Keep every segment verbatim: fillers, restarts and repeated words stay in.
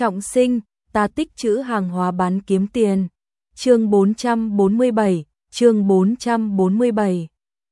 Trọng sinh, ta tích trữ hàng hóa bán kiếm tiền. Chương bốn trăm bốn mươi bảy, chương bốn trăm bốn mươi bảy.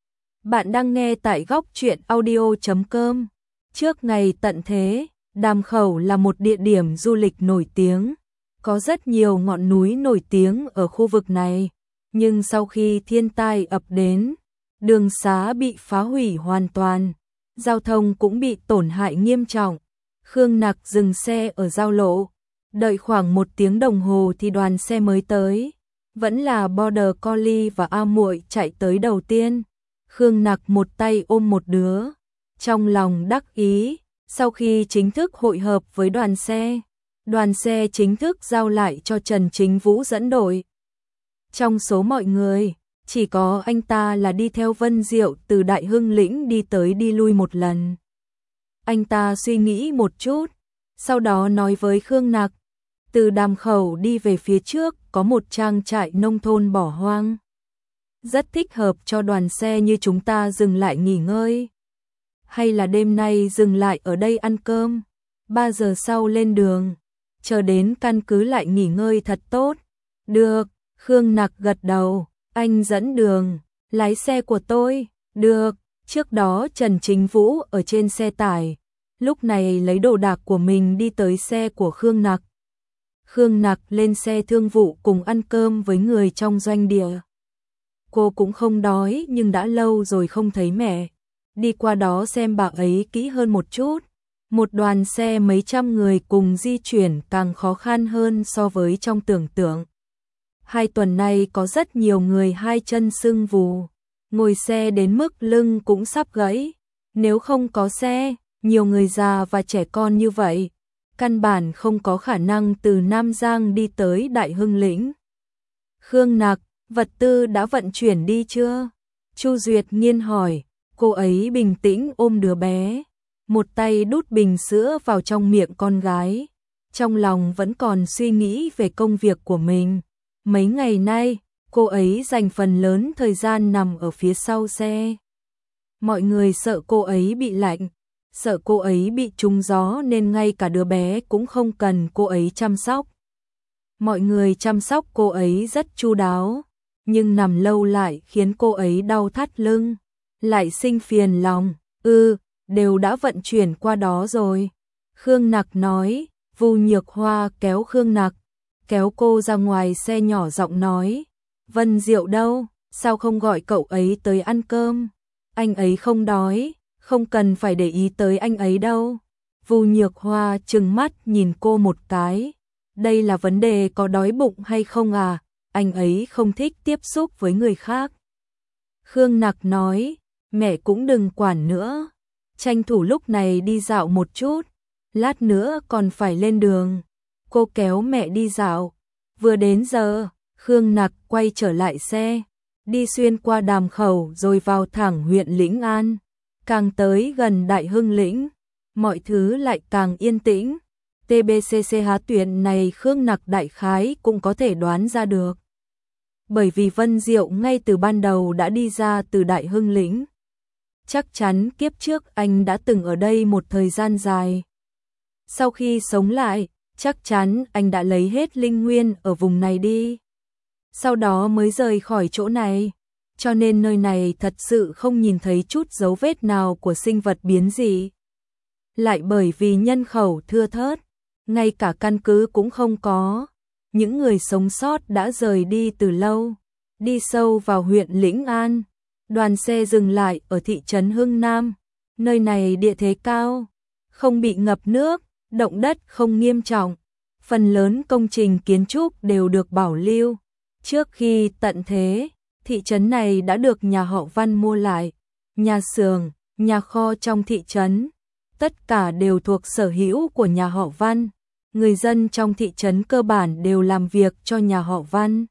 Bạn đang nghe tại góc truyện audio chấm com. Trước ngày tận thế, Đàm Khẩu là một địa điểm du lịch nổi tiếng. Có rất nhiều ngọn núi nổi tiếng ở khu vực này. Nhưng sau khi thiên tai ập đến, đường xá bị phá hủy hoàn toàn. Giao thông cũng bị tổn hại nghiêm trọng. Khương Nặc dừng xe ở giao lộ. Đợi khoảng một tiếng đồng hồ thì đoàn xe mới tới. Vẫn là Border Collie và A Muội chạy tới đầu tiên. Khương Nặc một tay ôm một đứa. Trong lòng đắc ý, sau khi chính thức hội hợp với đoàn xe, đoàn xe chính thức giao lại cho Trần Chính Vũ dẫn đội. Trong số mọi người, chỉ có anh ta là đi theo Vân Diệu từ Đại Hưng Lĩnh đi tới đi lui một lần. Anh ta suy nghĩ một chút, sau đó nói với Khương Nặc, từ Đàm Khẩu đi về phía trước có một trang trại nông thôn bỏ hoang. Rất thích hợp cho đoàn xe như chúng ta dừng lại nghỉ ngơi. Hay là đêm nay dừng lại ở đây ăn cơm, ba giờ sau lên đường, chờ đến căn cứ lại nghỉ ngơi thật tốt. Được, Khương Nặc gật đầu, anh dẫn đường, lái xe của tôi, được. Trước đó Trần Chính Vũ ở trên xe tải, lúc này lấy đồ đạc của mình đi tới xe của Khương Nặc. Khương Nặc lên xe thương vụ cùng ăn cơm với người trong doanh địa. Cô cũng không đói nhưng đã lâu rồi không thấy mẹ. Đi qua đó xem bà ấy kỹ hơn một chút. Một đoàn xe mấy trăm người cùng di chuyển càng khó khăn hơn so với trong tưởng tượng. Hai tuần nay có rất nhiều người hai chân sưng vù. Ngồi xe đến mức lưng cũng sắp gãy. Nếu không có xe, nhiều người già và trẻ con như vậy, căn bản không có khả năng từ Nam Giang đi tới Đại Hưng Lĩnh. Khương Nặc, vật tư đã vận chuyển đi chưa? Chu Duyệt Nghiên hỏi. Cô ấy bình tĩnh ôm đứa bé, một tay đút bình sữa vào trong miệng con gái. Trong lòng vẫn còn suy nghĩ về công việc của mình. Mấy ngày nay, cô ấy dành phần lớn thời gian nằm ở phía sau xe. Mọi người sợ cô ấy bị lạnh, sợ cô ấy bị trúng gió nên ngay cả đứa bé cũng không cần cô ấy chăm sóc. Mọi người chăm sóc cô ấy rất chu đáo, nhưng nằm lâu lại khiến cô ấy đau thắt lưng, lại sinh phiền lòng. Ừ, đều đã vận chuyển qua đó rồi. Khương Nặc nói. Vu Nhược Hoa kéo Khương Nặc, kéo cô ra ngoài xe nhỏ giọng nói. Vân Diệu đâu, sao không gọi cậu ấy tới ăn cơm? Anh ấy không đói, không cần phải để ý tới anh ấy đâu. Vu Nhược Hoa trừng mắt nhìn cô một cái. Đây là vấn đề có đói bụng hay không à? Anh ấy không thích tiếp xúc với người khác. Khương Nặc nói. Mẹ cũng đừng quản nữa, tranh thủ lúc này đi dạo một chút, lát nữa còn phải lên đường. Cô kéo mẹ đi dạo. Vừa đến giờ, Khương Nặc quay trở lại xe, đi xuyên qua Đàm Khẩu rồi vào thẳng huyện Lĩnh An. Càng tới gần Đại Hưng Lĩnh, mọi thứ lại càng yên tĩnh. tê bê xê xê há tuyển này Khương Nặc đại khái cũng có thể đoán ra được. Bởi vì Vân Diệu ngay từ ban đầu đã đi ra từ Đại Hưng Lĩnh. Chắc chắn kiếp trước anh đã từng ở đây một thời gian dài. Sau khi sống lại, chắc chắn anh đã lấy hết linh nguyên ở vùng này đi. Sau đó mới rời khỏi chỗ này. Cho nên nơi này thật sự không nhìn thấy chút dấu vết nào của sinh vật biến dị. Lại bởi vì nhân khẩu thưa thớt, ngay cả căn cứ cũng không có. Những người sống sót đã rời đi từ lâu. Đi sâu vào huyện Lĩnh An. Đoàn xe dừng lại ở thị trấn Hưng Nam. Nơi này địa thế cao, không bị ngập nước, động đất không nghiêm trọng. Phần lớn công trình kiến trúc đều được bảo lưu. Trước khi tận thế, thị trấn này đã được nhà họ Văn mua lại. Nhà xưởng, nhà kho trong thị trấn, tất cả đều thuộc sở hữu của nhà họ Văn. Người dân trong thị trấn cơ bản đều làm việc cho nhà họ Văn.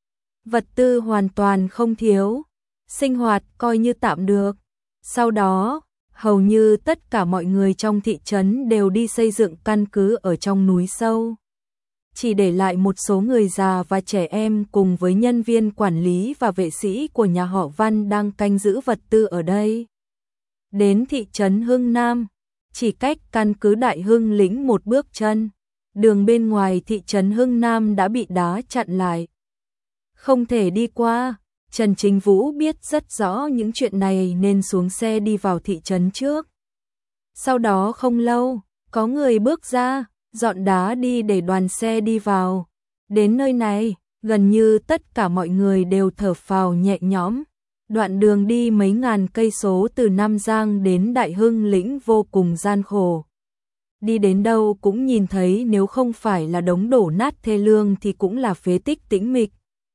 Vật tư hoàn toàn không thiếu. Sinh hoạt coi như tạm được. Sau đó, hầu như tất cả mọi người trong thị trấn đều đi xây dựng căn cứ ở trong núi sâu. Chỉ để lại một số người già và trẻ em cùng với nhân viên quản lý và vệ sĩ của nhà họ Văn đang canh giữ vật tư ở đây. Đến thị trấn Hưng Nam, chỉ cách căn cứ Đại Hưng Lĩnh một bước chân. đường bên ngoài thị trấn Hưng Nam đã bị đá chặn lại. Không thể đi qua, Trần Chính Vũ biết rất rõ những chuyện này nên xuống xe đi vào thị trấn trước. Sau đó không lâu, có người bước ra, dọn đá đi để đoàn xe đi vào. Đến nơi này, gần như tất cả mọi người đều thở phào nhẹ nhõm. Đoạn đường đi mấy ngàn cây số từ Nam Giang đến Đại Hưng Lĩnh vô cùng gian khổ. Đi đến đâu cũng nhìn thấy nếu không phải là đống đổ nát thê lương thì cũng là phế tích tĩnh mịch.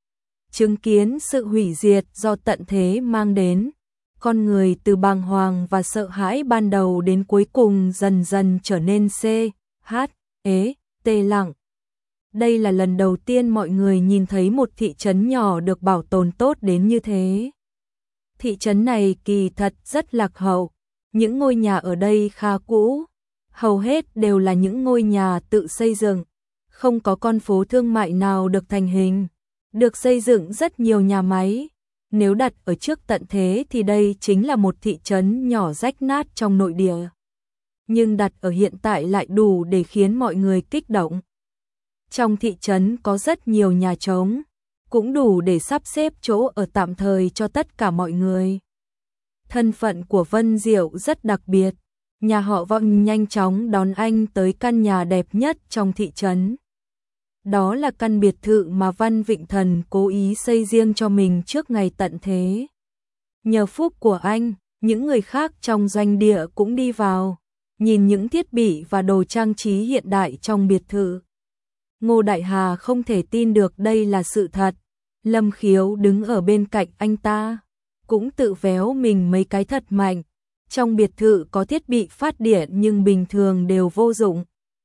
Chứng kiến sự hủy diệt do tận thế mang đến, con người từ bàng hoàng và sợ hãi ban đầu đến cuối cùng dần dần trở nên C, H, ế, tê lặng. Đây là lần đầu tiên mọi người nhìn thấy một thị trấn nhỏ được bảo tồn tốt đến như thế. Thị trấn này kỳ thật rất lạc hậu, những ngôi nhà ở đây khá cũ, hầu hết đều là những ngôi nhà tự xây dựng, không có con phố thương mại nào được thành hình, được xây dựng rất nhiều nhà máy. Nếu đặt ở trước tận thế thì đây chính là một thị trấn nhỏ rách nát trong nội địa. Nhưng đặt ở hiện tại lại đủ để khiến mọi người kích động. Trong thị trấn có rất nhiều nhà trống, cũng đủ để sắp xếp chỗ ở tạm thời cho tất cả mọi người. Thân phận của Vân Diệu rất đặc biệt, nhà họ Vọng nhanh chóng đón anh tới căn nhà đẹp nhất trong thị trấn. Đó là căn biệt thự mà Văn Vịnh Thần cố ý xây riêng cho mình trước ngày tận thế. Nhờ phúc của anh, những người khác trong doanh địa cũng đi vào, nhìn những thiết bị và đồ trang trí hiện đại trong biệt thự. Ngô Đại Hà không thể tin được đây là sự thật. Lâm Khiếu đứng ở bên cạnh anh ta, cũng tự véo mình mấy cái thật mạnh. Trong biệt thự có thiết bị phát điện nhưng bình thường đều vô dụng.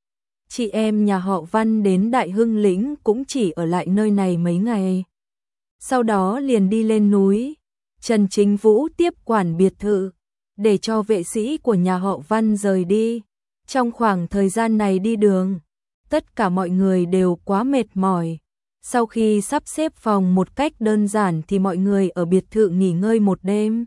Chị em nhà họ Văn đến Đại Hưng Lĩnh cũng chỉ ở lại nơi này mấy ngày. Sau đó liền đi lên núi. Trần Chính Vũ tiếp quản biệt thự, để cho vệ sĩ của nhà họ Văn rời đi. Trong khoảng thời gian này đi đường, tất cả mọi người đều quá mệt mỏi. Sau khi sắp xếp phòng một cách đơn giản thì mọi người ở biệt thự nghỉ ngơi một đêm.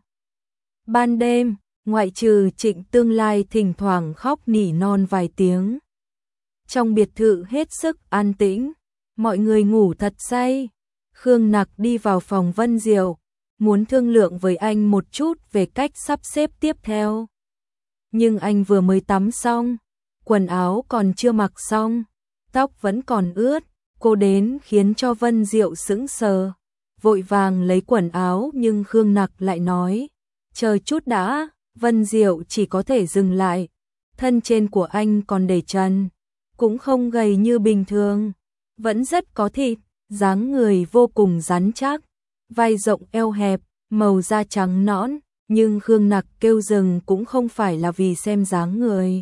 Ban đêm, ngoại trừ Trịnh Tương Lai thỉnh thoảng khóc nỉ non vài tiếng. Trong biệt thự hết sức an tĩnh, mọi người ngủ thật say. Khương Nặc đi vào phòng Vân Diệu, muốn thương lượng với anh một chút về cách sắp xếp tiếp theo. Nhưng anh vừa mới tắm xong, quần áo còn chưa mặc xong, tóc vẫn còn ướt. Cô đến khiến cho Vân Diệu sững sờ, vội vàng lấy quần áo nhưng Khương Nặc lại nói, chờ chút đã. Vân Diệu chỉ có thể dừng lại, thân trên của anh còn để trần, cũng không gầy như bình thường, vẫn rất có thịt, dáng người vô cùng rắn chắc, vai rộng eo hẹp, màu da trắng nõn, nhưng Khương Nặc kêu dừng cũng không phải là vì xem dáng người,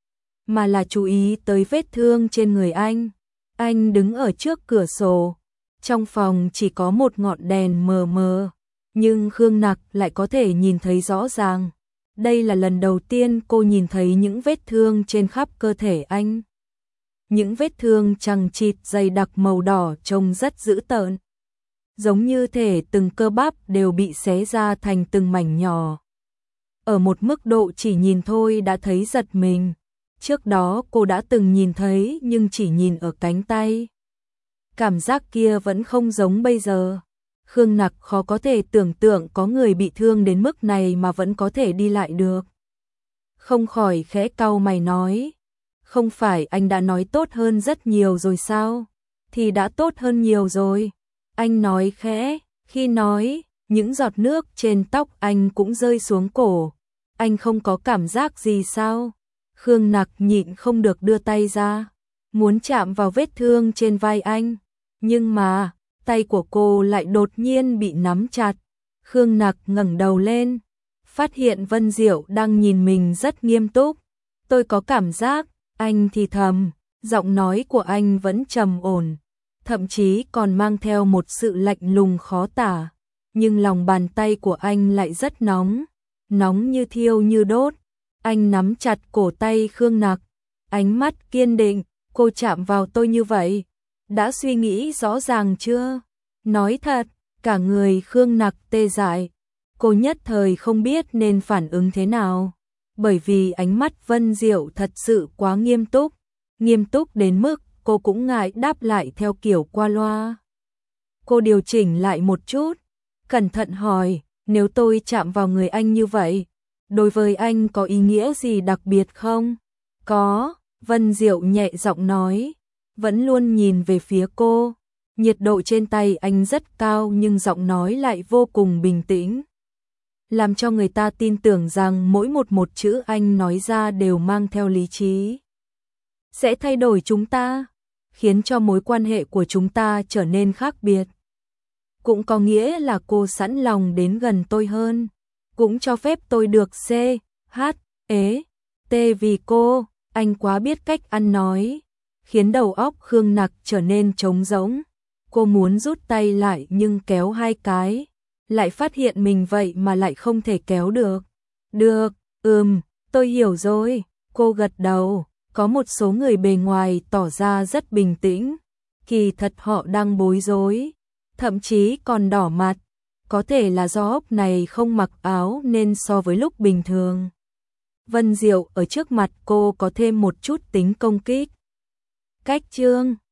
mà là chú ý tới vết thương trên người anh. Anh đứng ở trước cửa sổ, trong phòng chỉ có một ngọn đèn mờ mờ, nhưng Khương Nặc lại có thể nhìn thấy rõ ràng. Đây là lần đầu tiên cô nhìn thấy những vết thương trên khắp cơ thể anh. Những vết thương chằng chịt dày đặc màu đỏ trông rất dữ tợn. Giống như thể từng cơ bắp đều bị xé ra thành từng mảnh nhỏ. Ở một mức độ chỉ nhìn thôi đã thấy giật mình. Trước đó cô đã từng nhìn thấy nhưng chỉ nhìn ở cánh tay. Cảm giác kia vẫn không giống bây giờ. Khương Nặc khó có thể tưởng tượng có người bị thương đến mức này mà vẫn có thể đi lại được. Không khỏi khẽ cau mày nói, không phải anh đã nói tốt hơn rất nhiều rồi sao? Thì đã tốt hơn nhiều rồi. Anh nói khẽ, khi nói, những giọt nước trên tóc anh cũng rơi xuống cổ. Anh không có cảm giác gì sao? Khương Nặc nhịn không được đưa tay ra, muốn chạm vào vết thương trên vai anh. Nhưng mà, tay của cô lại đột nhiên bị nắm chặt. Khương Nặc ngẩng đầu lên, phát hiện Vân Diệu đang nhìn mình rất nghiêm túc. Tôi có cảm giác, anh thì thầm, giọng nói của anh vẫn trầm ổn, thậm chí còn mang theo một sự lạnh lùng khó tả. Nhưng lòng bàn tay của anh lại rất nóng, nóng như thiêu như đốt. Anh nắm chặt cổ tay Khương Nặc, ánh mắt kiên định, cô chạm vào tôi như vậy. Đã suy nghĩ rõ ràng chưa? Nói thật, cả người Khương Nặc tê dại. Cô nhất thời không biết nên phản ứng thế nào. Bởi vì ánh mắt Vân Diệu thật sự quá nghiêm túc. nghiêm túc đến mức cô cũng ngại đáp lại theo kiểu qua loa. Cô điều chỉnh lại một chút, cẩn thận hỏi, nếu tôi chạm vào người anh như vậy, đối với anh có ý nghĩa gì đặc biệt không? Có, Vân Diệu nhẹ giọng nói, vẫn luôn nhìn về phía cô. Nhiệt độ trên tay anh rất cao nhưng giọng nói lại vô cùng bình tĩnh, làm cho người ta tin tưởng rằng mỗi một một chữ anh nói ra đều mang theo lý trí. Sẽ thay đổi chúng ta, khiến cho mối quan hệ của chúng ta trở nên khác biệt. Cũng có nghĩa là cô sẵn lòng đến gần tôi hơn, cũng cho phép tôi được C, H, E, T vì cô. Anh quá biết cách ăn nói, khiến đầu óc Khương Nặc trở nên trống rỗng. Cô muốn rút tay lại nhưng kéo hai cái, lại phát hiện mình vậy mà lại không thể kéo được. Được, ừm, tôi hiểu rồi, cô gật đầu. Có một số người bề ngoài tỏ ra rất bình tĩnh, kỳ thật họ đang bối rối, thậm chí còn đỏ mặt. Có thể là do ốc này không mặc áo nên so với lúc bình thường, Vân Diệu ở trước mặt cô có thêm một chút tính công kích. Cách trương